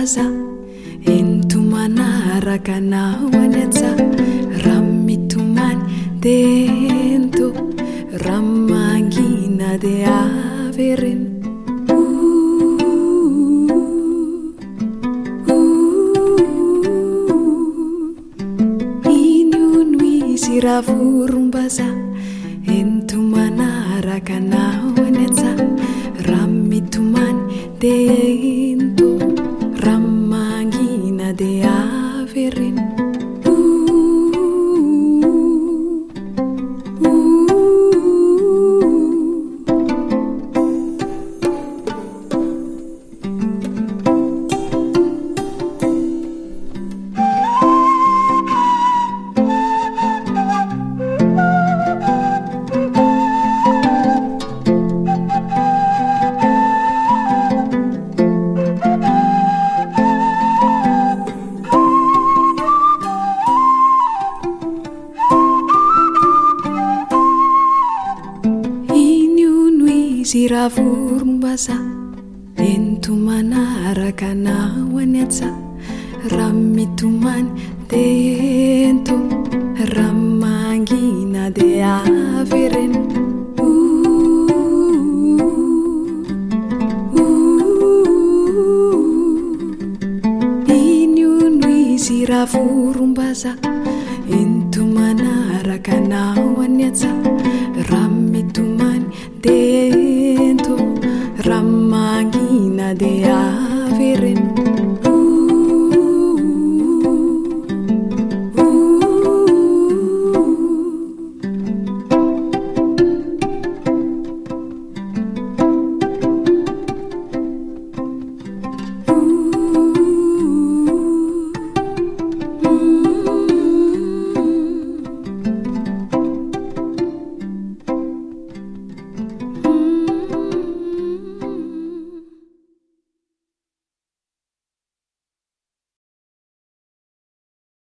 vorombaza ento manaraka anao any aja raha mitomany de ento raha mangina de avereny ino izy raha vorombaza ento manaraka anao any aja raha mitomany de ento raha mangina de avereny raha vorombaza ento manaraka anao any aja raha mitomany de ento raha mangina de avereny ino izy raha vorombaza ento manaraka anao any aja raha mitomany de ento raha mangina de